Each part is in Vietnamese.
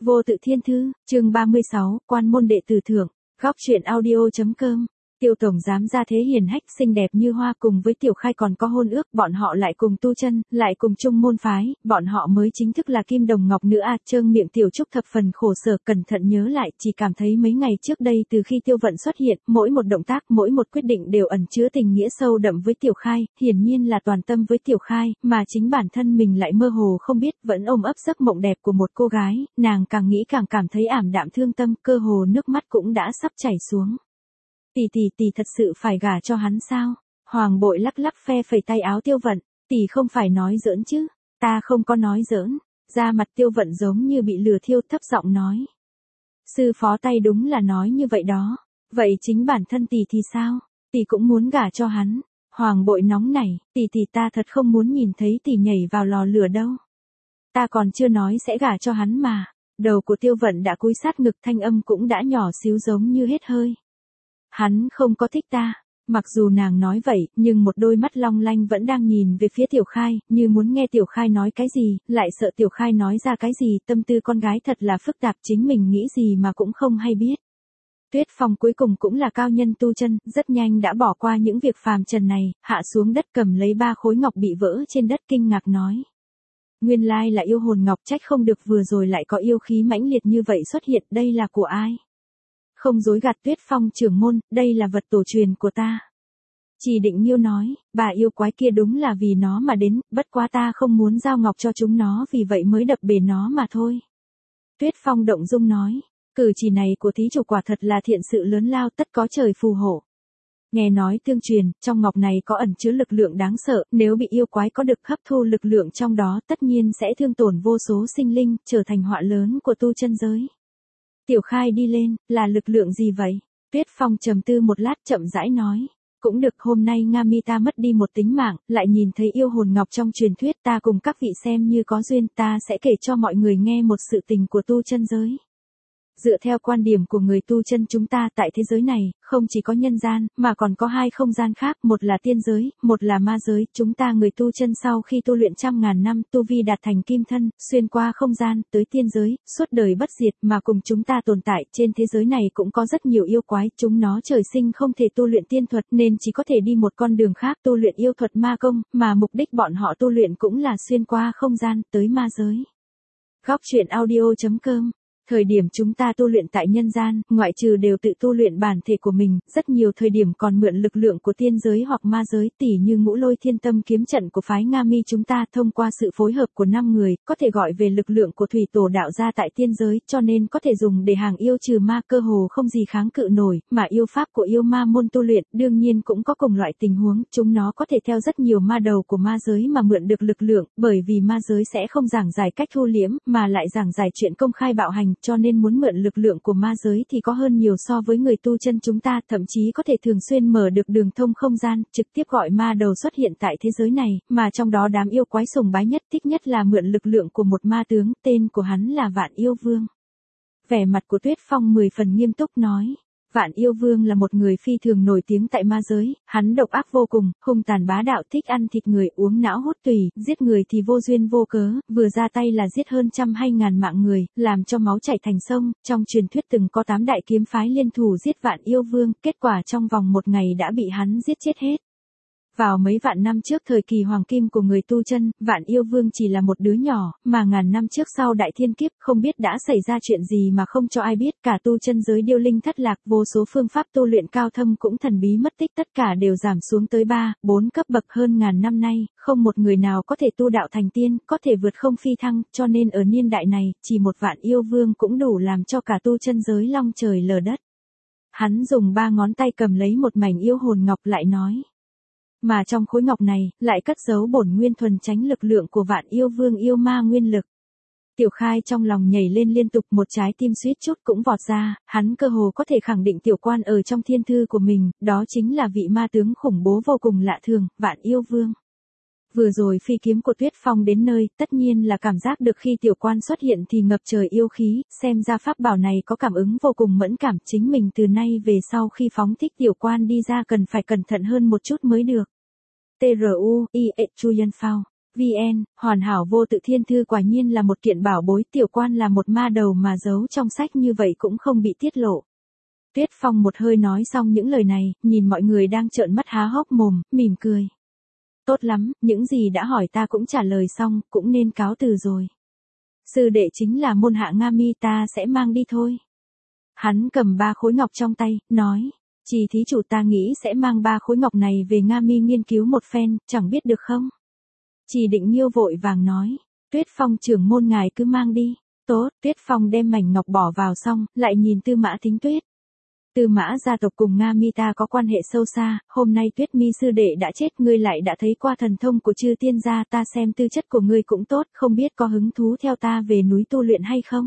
Vô tự thiên thư, chương 36, quan môn đệ tử thượng, góc truyện audio.com. Tiêu tổng giám ra thế hiền hách xinh đẹp như hoa, cùng với Tiểu Khai còn có hôn ước, bọn họ lại cùng tu chân, lại cùng chung môn phái, bọn họ mới chính thức là kim đồng ngọc nữ à. Trương miệng Tiểu Trúc thập phần khổ sở, cẩn thận nhớ lại, chỉ cảm thấy mấy ngày trước đây từ khi Tiêu Vận xuất hiện, mỗi một động tác, mỗi một quyết định đều ẩn chứa tình nghĩa sâu đậm với Tiểu Khai, hiển nhiên là toàn tâm với Tiểu Khai, mà chính bản thân mình lại mơ hồ không biết, vẫn ôm ấp giấc mộng đẹp của một cô gái, nàng càng nghĩ càng cảm thấy ảm đạm thương tâm, cơ hồ nước mắt cũng đã sắp chảy xuống. Tỷ thật sự phải gả cho hắn sao? Hoàng Bội lắc lắc phe phẩy tay áo Tiêu Vận, tỷ không phải nói giỡn chứ? Ta không có nói giỡn. Da mặt Tiêu Vận giống như bị lửa thiêu, thấp giọng nói. Sư phó tay đúng là nói như vậy đó. Vậy chính bản thân tỷ thì sao? Tỷ cũng muốn gả cho hắn. Hoàng Bội nóng nảy, tỷ ta thật không muốn nhìn thấy tỷ nhảy vào lò lửa đâu. Ta còn chưa nói sẽ gả cho hắn mà. Đầu của Tiêu Vận đã cúi sát ngực, thanh âm cũng đã nhỏ xíu giống như hết hơi. Hắn không có thích ta. Mặc dù nàng nói vậy, nhưng một đôi mắt long lanh vẫn đang nhìn về phía Tiểu Khai, như muốn nghe Tiểu Khai nói cái gì, lại sợ Tiểu Khai nói ra cái gì. Tâm tư con gái thật là phức tạp, chính mình nghĩ gì mà cũng không hay biết. Tuyết Phong cuối cùng cũng là cao nhân tu chân, rất nhanh đã bỏ qua những việc phàm trần này, hạ xuống đất cầm lấy 3 khối ngọc bị vỡ trên đất, kinh ngạc nói. Nguyên lai là yêu hồn ngọc, trách không được vừa rồi lại có yêu khí mãnh liệt như vậy xuất hiện, đây là của ai? Không dối gạt Tuyết Phong trưởng môn, đây là vật tổ truyền của ta. Chỉ Định Nhiêu nói, bà yêu quái kia đúng là vì nó mà đến, bất quá ta không muốn giao ngọc cho chúng nó, vì vậy mới đập bể nó mà thôi. Tuyết Phong động dung nói, cử chỉ này của thí chủ quả thật là thiện sự lớn lao, tất có trời phù hộ. Nghe nói tương truyền, trong ngọc này có ẩn chứa lực lượng đáng sợ, nếu bị yêu quái có được hấp thu lực lượng trong đó, tất nhiên sẽ thương tổn vô số sinh linh, trở thành họa lớn của tu chân giới. Tiểu Khai đi lên, là lực lượng gì vậy? Tuyết Phong trầm tư một lát, chậm rãi nói. Cũng được, hôm nay Nga Mi ta mất đi một tính mạng, lại nhìn thấy yêu hồn ngọc trong truyền thuyết, ta cùng các vị xem như có duyên, ta sẽ kể cho mọi người nghe một sự tình của tu chân giới. Dựa theo quan điểm của người tu chân chúng ta tại thế giới này, không chỉ có nhân gian, mà còn có 2 không gian khác, một là tiên giới, một là ma giới. Chúng ta người tu chân sau khi tu luyện trăm ngàn năm, tu vi đạt thành kim thân, xuyên qua không gian, tới tiên giới, suốt đời bất diệt, mà cùng chúng ta tồn tại. Trên thế giới này cũng có rất nhiều yêu quái, chúng nó trời sinh không thể tu luyện tiên thuật, nên chỉ có thể đi một con đường khác, tu luyện yêu thuật ma công, mà mục đích bọn họ tu luyện cũng là xuyên qua không gian, tới ma giới. Góc truyện audio.com. Thời điểm chúng ta tu luyện tại nhân gian, ngoại trừ đều tự tu luyện bản thể của mình, rất nhiều thời điểm còn mượn lực lượng của tiên giới hoặc ma giới, tỉ như Ngũ Lôi Thiên Tâm kiếm trận của phái Nga Mi chúng ta, thông qua sự phối hợp của 5 người, có thể gọi về lực lượng của thủy tổ đạo gia tại tiên giới, cho nên có thể dùng để hàng yêu trừ ma, cơ hồ không gì kháng cự nổi, mà yêu pháp của yêu ma môn tu luyện, đương nhiên cũng có cùng loại tình huống, chúng nó có thể theo rất nhiều ma đầu của ma giới mà mượn được lực lượng, bởi vì ma giới sẽ không giảng giải cách thu liễm, mà lại giảng giải chuyện công khai bạo hành, cho nên muốn mượn lực lượng của ma giới thì có hơn nhiều so với người tu chân chúng ta, thậm chí có thể thường xuyên mở được đường thông không gian, trực tiếp gọi ma đầu xuất hiện tại thế giới này, mà trong đó đám yêu quái sùng bái nhất, thích nhất là mượn lực lượng của một ma tướng, tên của hắn là Vạn Yêu Vương. Vẻ mặt của Tuyết Phong 10 phần nghiêm túc nói. Vạn Yêu Vương là một người phi thường nổi tiếng tại ma giới, hắn độc ác vô cùng, hung tàn bá đạo, thích ăn thịt người, uống não hút tủy, giết người thì vô duyên vô cớ, vừa ra tay là giết hơn trăm hay ngàn mạng người, làm cho máu chảy thành sông. Trong truyền thuyết từng có 8 đại kiếm phái liên thủ giết Vạn Yêu Vương, kết quả trong vòng 1 ngày đã bị hắn giết chết hết. Vào mấy vạn năm trước thời kỳ hoàng kim của người tu chân, Vạn Yêu Vương chỉ là một đứa nhỏ, mà ngàn năm trước sau đại thiên kiếp, không biết đã xảy ra chuyện gì mà không cho ai biết, cả tu chân giới điêu linh thất lạc, vô số phương pháp tu luyện cao thâm cũng thần bí mất tích, tất cả đều giảm xuống tới 3, 4 cấp bậc. Hơn ngàn năm nay, không một người nào có thể tu đạo thành tiên, có thể vượt không phi thăng, cho nên ở niên đại này, chỉ một Vạn Yêu Vương cũng đủ làm cho cả tu chân giới long trời lở đất. Hắn dùng 3 ngón tay cầm lấy một mảnh yêu hồn ngọc lại nói. Mà trong khối ngọc này, lại cất giấu bổn nguyên thuần chánh lực lượng của Vạn Yêu Vương yêu ma nguyên lực. Tiểu Khai trong lòng nhảy lên liên tục, một trái tim suýt chút cũng vọt ra, hắn cơ hồ có thể khẳng định tiểu quan ở trong thiên thư của mình, đó chính là vị ma tướng khủng bố vô cùng lạ thường, Vạn Yêu Vương. Vừa rồi phi kiếm của Tuyết Phong đến nơi, tất nhiên là cảm giác được khi tiểu quan xuất hiện thì ngập trời yêu khí, xem ra pháp bảo này có cảm ứng vô cùng mẫn cảm, chính mình từ nay về sau khi phóng thích tiểu quan đi ra cần phải cẩn thận hơn một chút mới được. TRU, IE Chuyen Phao. VN, hoàn hảo vô tự thiên thư quả nhiên là một kiện bảo bối, tiểu quan là một ma đầu mà giấu trong sách như vậy cũng không bị tiết lộ. Tuyết Phong một hơi nói xong những lời này, nhìn mọi người đang trợn mắt há hốc mồm, mỉm cười. Tốt lắm, những gì đã hỏi ta cũng trả lời xong, cũng nên cáo từ rồi. Sư đệ chính là môn hạ Nga Mi, ta sẽ mang đi thôi. Hắn cầm 3 khối ngọc trong tay, nói. Chỉ thí chủ, ta nghĩ sẽ mang 3 khối ngọc này về Nga Mi nghiên cứu một phen, chẳng biết được không? Chỉ Định Nghiêu vội vàng nói. Tuyết Phong trưởng môn ngài cứ mang đi. Tốt, Tuyết Phong đem mảnh ngọc bỏ vào xong, lại nhìn Tư Mã Thính Tuyết. Tư Mã gia tộc cùng Nga Mi ta có quan hệ sâu xa, hôm nay Tuyết Mi sư đệ đã chết, ngươi lại đã thấy qua thần thông của chư tiên gia, ta xem tư chất của ngươi cũng tốt, không biết có hứng thú theo ta về núi tu luyện hay không?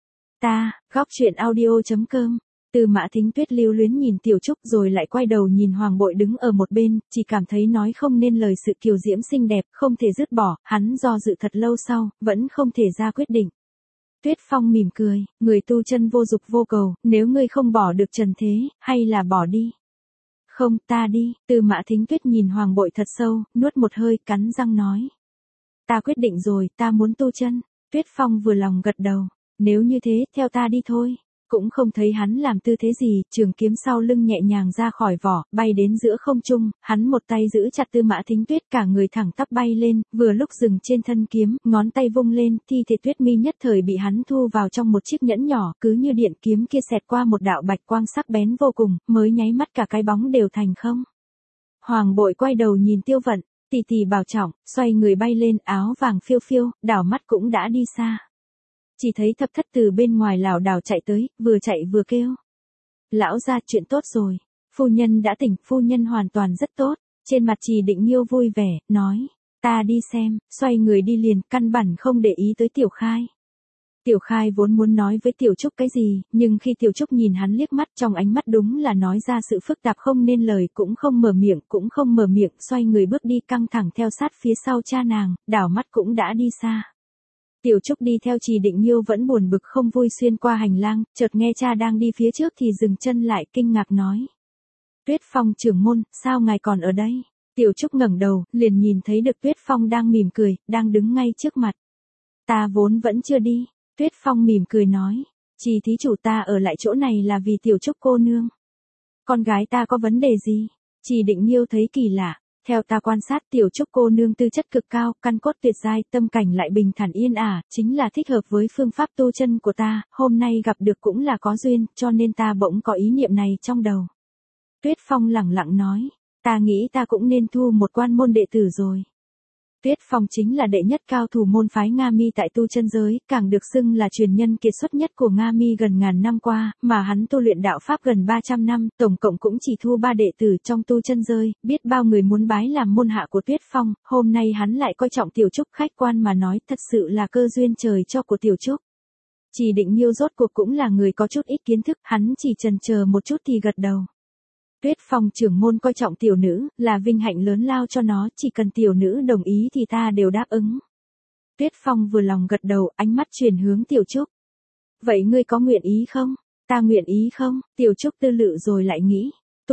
Ta, góc truyện audio.com. Tư Mã Thính Tuyết lưu luyến nhìn Tiểu Trúc rồi lại quay đầu nhìn Hoàng Bội đứng ở một bên, chỉ cảm thấy nói không nên lời sự kiều diễm xinh đẹp, không thể dứt bỏ, hắn do dự thật lâu sau, vẫn không thể ra quyết định. Tuyết Phong mỉm cười, người tu chân vô dục vô cầu, nếu ngươi không bỏ được trần thế, hay là bỏ đi? Không, ta đi. Tư Mã Thính Tuyết nhìn Hoàng Bội thật sâu, nuốt một hơi, cắn răng nói. Ta quyết định rồi, ta muốn tu chân. Tuyết Phong vừa lòng gật đầu, nếu như thế, theo ta đi thôi. Cũng không thấy hắn làm tư thế gì, trường kiếm sau lưng nhẹ nhàng ra khỏi vỏ, bay đến giữa không trung, hắn một tay giữ chặt Tư Mã Thính Tuyết, cả người thẳng tắp bay lên, vừa lúc dừng trên thân kiếm, ngón tay vung lên, thi thể Tuyết Mi nhất thời bị hắn thu vào trong một chiếc nhẫn nhỏ, cứ như điện kiếm kia xẹt qua một đạo bạch quang sắc bén vô cùng, mới nháy mắt cả cái bóng đều thành không. Hoàng Bội quay đầu nhìn Tiêu Vận, tỷ tỷ bảo trọng, xoay người bay lên, áo vàng phiêu phiêu, đảo mắt cũng đã đi xa. Chỉ thấy Thập Thất từ bên ngoài lảo đảo chạy tới, vừa chạy vừa kêu. Lão gia, chuyện tốt rồi. Phu nhân đã tỉnh, phu nhân hoàn toàn rất tốt. Trên mặt Chỉ Định Nghiêu vui vẻ, nói. Ta đi xem, xoay người đi liền, căn bản không để ý tới Tiểu Khai. Tiểu Khai vốn muốn nói với Tiểu Trúc cái gì, nhưng khi Tiểu Trúc nhìn hắn liếc mắt, trong ánh mắt đúng là nói ra sự phức tạp không nên lời, cũng không mở miệng, xoay người bước đi căng thẳng theo sát phía sau cha nàng, đảo mắt cũng đã đi xa. Tiểu Trúc đi theo Chỉ Định Nghiêu vẫn buồn bực không vui xuyên qua hành lang, chợt nghe cha đang đi phía trước thì dừng chân lại, kinh ngạc nói. Tuyết Phong trưởng môn, sao ngài còn ở đây? Tiểu Trúc ngẩng đầu, liền nhìn thấy được Tuyết Phong đang mỉm cười, đang đứng ngay trước mặt. Ta vốn vẫn chưa đi. Tuyết Phong mỉm cười nói. Chỉ thí chủ, ta ở lại chỗ này là vì Tiểu Trúc cô nương. Con gái ta có vấn đề gì? Chỉ Định Nghiêu thấy kỳ lạ. Theo ta quan sát, Tiểu Trúc cô nương tư chất cực cao, căn cốt tuyệt giai, tâm cảnh lại bình thản yên ả, chính là thích hợp với phương pháp tu chân của ta, hôm nay gặp được cũng là có duyên, cho nên ta bỗng có ý niệm này trong đầu. Tuyết Phong lẳng lặng nói, ta nghĩ ta cũng nên thu một quan môn đệ tử rồi. Tuyết Phong chính là đệ nhất cao thủ môn phái Nga Mi tại tu chân giới, càng được xưng là truyền nhân kiệt xuất nhất của Nga Mi gần ngàn năm qua, mà hắn tu luyện đạo pháp gần 300 năm, tổng cộng cũng chỉ thu 3 đệ tử trong tu chân giới, biết bao người muốn bái làm môn hạ của Tuyết Phong, hôm nay hắn lại coi trọng Tiểu Trúc, khách quan mà nói, thật sự là cơ duyên trời cho của Tiểu Trúc. Chỉ Định Nghiêu rốt cuộc cũng là người có chút ít kiến thức, hắn chỉ chần chờ một chút thì gật đầu. Tuyết Phong trưởng môn coi trọng tiểu nữ, là vinh hạnh lớn lao cho nó, chỉ cần tiểu nữ đồng ý thì ta đều đáp ứng. Tuyết Phong vừa lòng gật đầu, ánh mắt chuyển hướng Tiểu Trúc. Vậy ngươi có nguyện ý không? Ta nguyện ý không? Tiểu Trúc tư lự rồi lại nghĩ.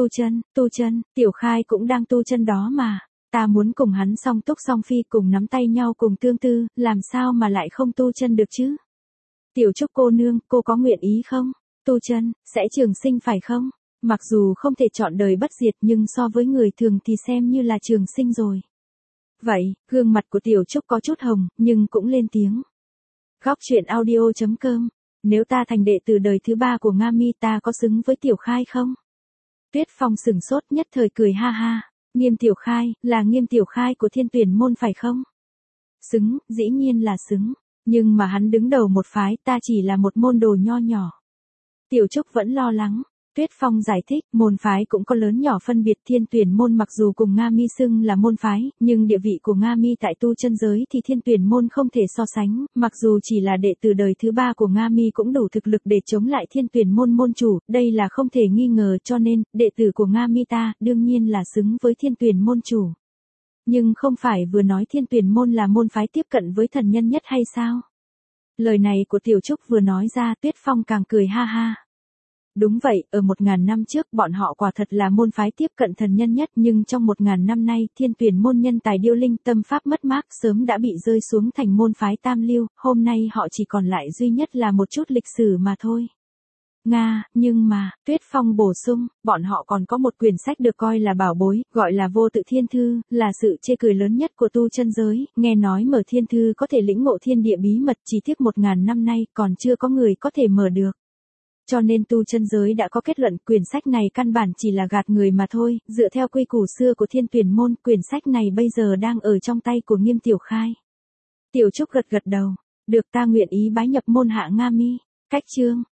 Tu chân, Tiểu Khai cũng đang tu chân đó mà. Ta muốn cùng hắn song túc song phi, cùng nắm tay nhau cùng tương tư, làm sao mà lại không tu chân được chứ? Tiểu Trúc cô nương, cô có nguyện ý không? Tu chân, sẽ trường sinh phải không? Mặc dù không thể chọn đời bất diệt nhưng so với người thường thì xem như là trường sinh rồi. Vậy, gương mặt của Tiểu Trúc có chút hồng, nhưng cũng lên tiếng. Góc truyện audio.com. Nếu ta thành đệ tử đời thứ 3 của Nga Mi, ta có xứng với Tiểu Khai không? Tuyết Phong sửng sốt, nhất thời cười ha ha. Nghiêm Tiểu Khai, là Nghiêm Tiểu Khai của Thiên Tuyển môn phải không? Xứng, dĩ nhiên là xứng. Nhưng mà hắn đứng đầu một phái, ta chỉ là một môn đồ nho nhỏ. Tiểu Trúc vẫn lo lắng. Tuyết Phong giải thích, môn phái cũng có lớn nhỏ phân biệt, Thiên Tuyển môn mặc dù cùng Nga Mi xưng là môn phái, nhưng địa vị của Nga Mi tại tu chân giới thì Thiên Tuyển môn không thể so sánh, mặc dù chỉ là đệ tử đời thứ 3 của Nga Mi cũng đủ thực lực để chống lại Thiên Tuyển môn môn chủ, đây là không thể nghi ngờ, cho nên, đệ tử của Nga Mi ta, đương nhiên là xứng với Thiên Tuyển môn chủ. Nhưng không phải vừa nói Thiên Tuyển môn là môn phái tiếp cận với thần nhân nhất hay sao? Lời này của Tiểu Trúc vừa nói ra, Tuyết Phong càng cười ha ha. Đúng vậy, ở 1000 năm trước bọn họ quả thật là môn phái tiếp cận thần nhân nhất, nhưng trong 1000 năm nay, Thiên Tuyển môn nhân tài điêu linh tâm pháp mất mát sớm đã bị rơi xuống thành môn phái tam lưu, hôm nay họ chỉ còn lại duy nhất là một chút lịch sử mà thôi. Nga, nhưng mà, Tuyết Phong bổ sung, bọn họ còn có một quyển sách được coi là bảo bối, gọi là Vô Tự Thiên Thư, là sự chê cười lớn nhất của tu chân giới, nghe nói mở thiên thư có thể lĩnh ngộ thiên địa bí mật, chỉ tiếc 1000 năm nay còn chưa có người có thể mở được. Cho nên tu chân giới đã có kết luận quyển sách này căn bản chỉ là gạt người mà thôi, dựa theo quy củ xưa của Thiên Tuyển môn, quyển sách này bây giờ đang ở trong tay của Nghiêm Tiểu Khai. Tiểu Trúc gật gật đầu, được, ta nguyện ý bái nhập môn Hạ Nga Mi. Cách chương